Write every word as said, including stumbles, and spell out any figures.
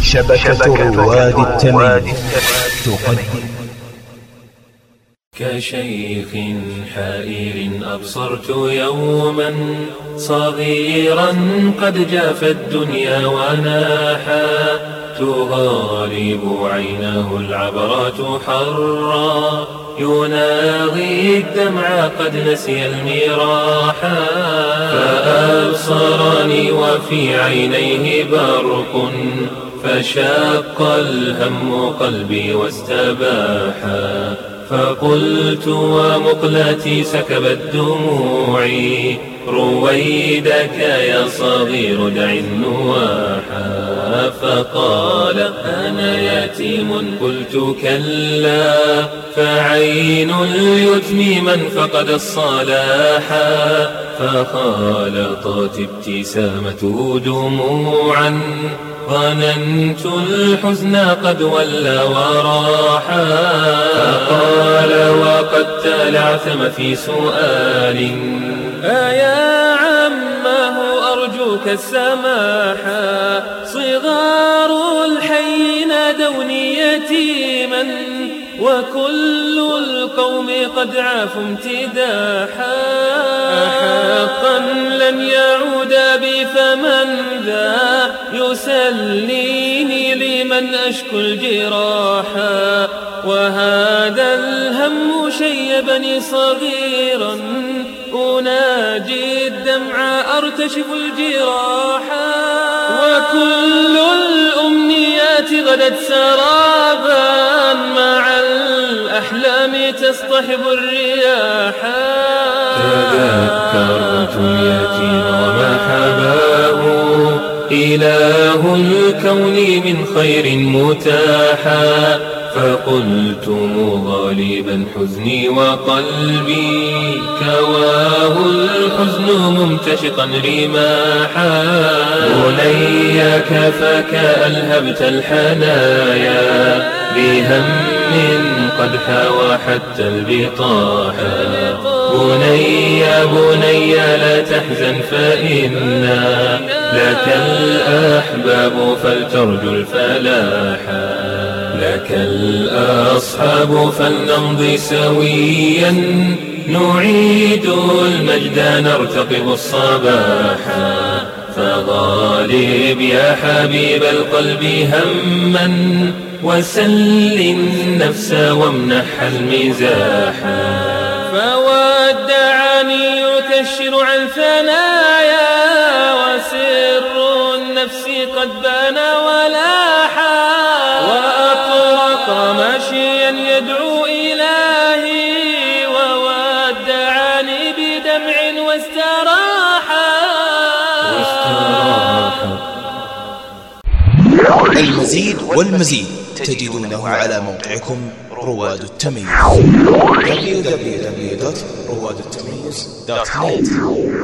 شبكة رواد التمييز تقدم كشيخ حائر أبصرت يوما صغيرا قد جاف الدنيا وناحا تغالب عيناه العبرات حرا يناغي الدمع قد نسي المراحا فأبصرني وفي عينيه برق فشق الهم قلبي واستباحا فقلت ومقلتي سكبت دموعي رويدك يا صغير دع النواحا فقال أنا يتيم قلت كلا فعين اليتم من فقد الصلاحا فخالطت ابتسامته دموعا ظننت الحزن قد ولى وراحا فقال وقد تلعثم في سؤال أيا عمه أرجوك السماحا صغار الحي نادوني يتيما وكل القوم قد عافوا امتداحا أحقا لن يعود بي فمن ذا يسليني لمن أشكو الجراحا وهذا الهم شيبني صغيرا أناجي الدمع أرتشف الجراحا وكل الأمنيات غدت سرابا مع الأحلام تصطحب الرياحا تذكرت اليتيم وما حباه إله الكون من خير متاحا فقلت مغالبا حزني وقلبي كواه الحزن ممتشقا رماحا بني كفاك ألهبت الحنايا بهم قد حوى حتى البطاحا بني بني لا تحزن فإنا لك الأحباب فلترجو الفلاحا لك الأصحاب فلنمضي سويا نعيد المجد نرتقب الصباحا فغالب يا حبيب القلب هما وسل النفس وامنح المزاحا فودعني يكشر عن ثنايا وسر النفس قد بان ولاحا وأطرق ماشيا يدعو إلهي وودعني بدمع واستراحا المزيد والمزيد تجدونه على موقعكم رواد التمييز دبليو دبليو دبليو دوت رواد التمييز دوت نت.